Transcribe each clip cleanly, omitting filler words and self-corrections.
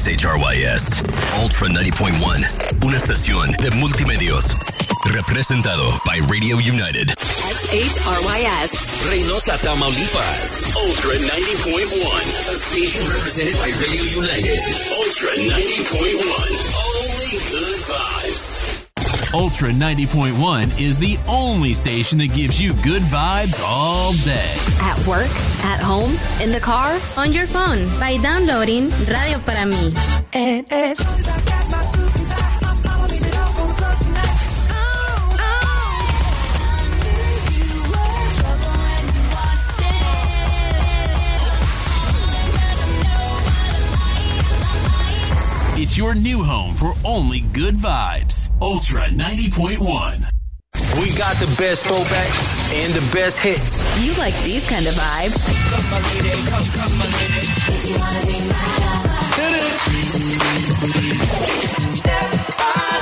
XHRYS, Ultra 90.1, una estación de multimedios. Representado by Radio United. XHRYS. Reynosa, Tamaulipas. Ultra 90.1. A station represented by Radio United. Ultra 90.1. Only good vibes. Ultra 90.1 is the only station that gives you good vibes all day. At work, at home, in the car, on your phone by downloading Radio Para Mí. It's your new home for only good vibes. Ultra 90.1. We got the best throwbacks and the best hits. You like these kind of vibes. Come, my lady, come, my lady. If you wanna be my lover. Hit it. Step by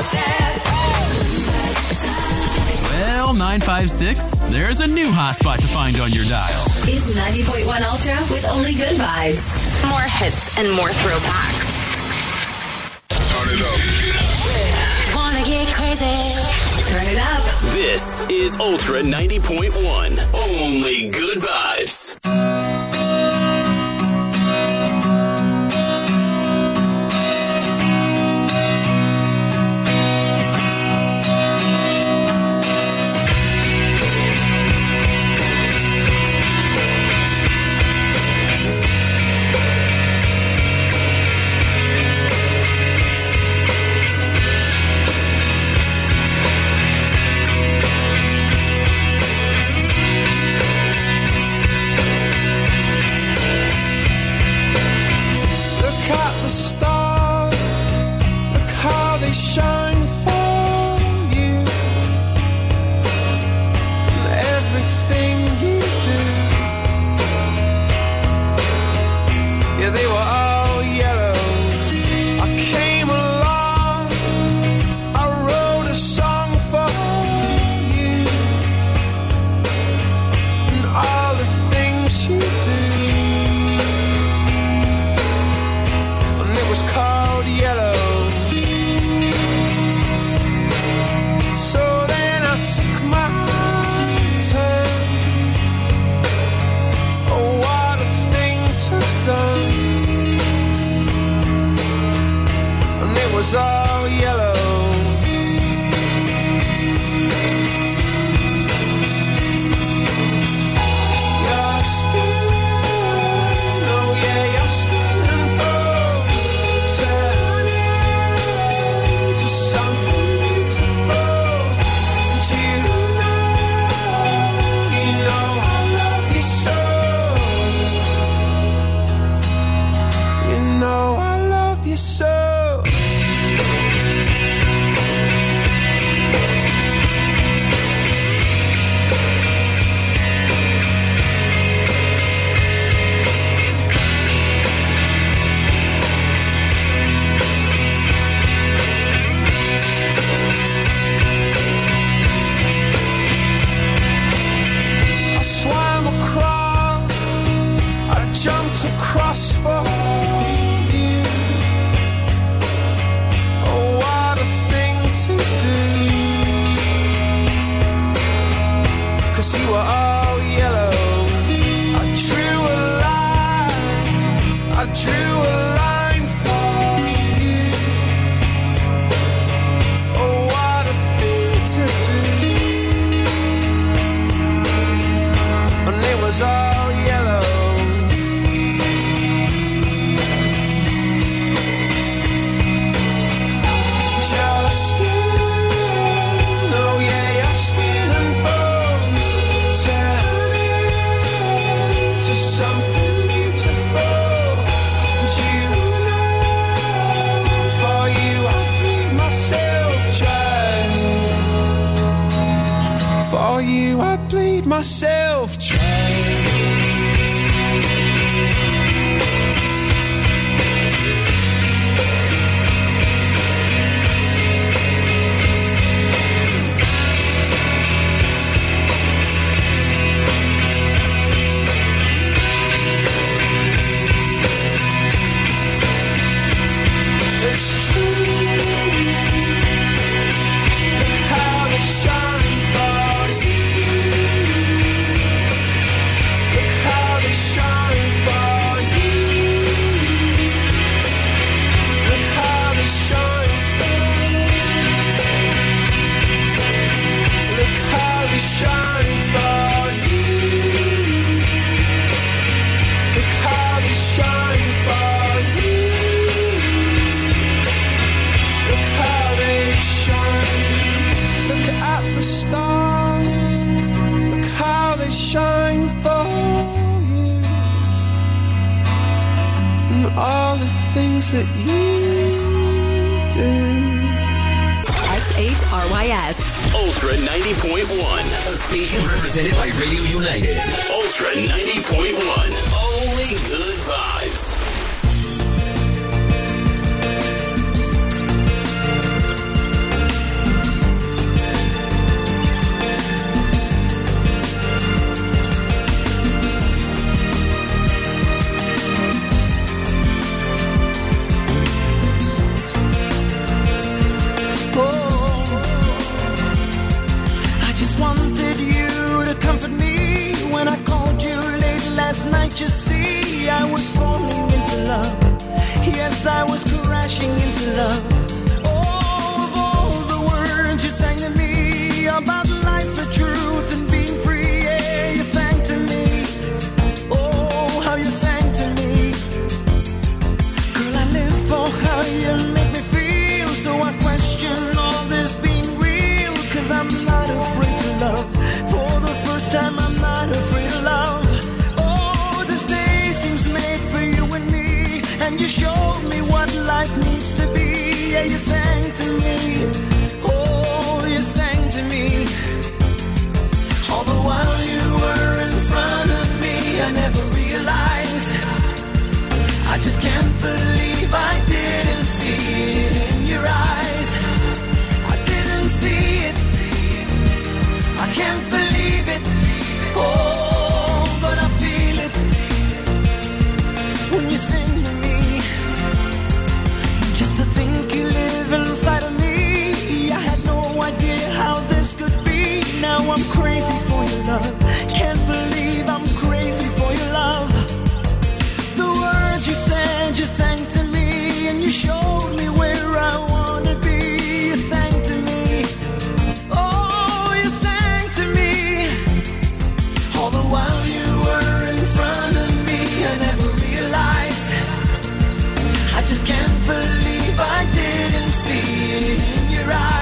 step. Well, 956, there's a new hotspot to find on your dial. It's 90.1 Ultra with only good vibes. More hits and more throwbacks. Turn it up. Wanna get crazy? Turn it up. This is Ultra 90.1. Only good vibes. Myself trying. all the things that you do. SHRYS. Ultra 90.1. A station represented by Radio United. Ultra 90.1. Only good vibes. You see, I was falling into love. Yes, I was crashing into love. Oh, of all the words you sang to me about life, the truth, and being free, yeah, you sang to me. Oh, how you sang to me. Girl, I live for how you make me feel. So I question all this being real, 'cause I'm not afraid to love. For the first time, I'm not afraid of love. And you showed me what life needs to be. Yeah, you sang to me. Oh, you sang to me. All the while you were in front of me, I never realized. I just can't believe I didn't see it in your eyes. I didn't see it. I can't believe it. Oh, but I feel it when you sing. Inside of me, I had no idea how this could be. Now I'm crazy for your love. Can't believe I'm crazy for your love. The words you said, you sang to me, and you showed me where I want to be. You sang to me. Oh, you sang to me. All the while you were in front of me, I never realized. I just can't believe I didn't see it in your eyes.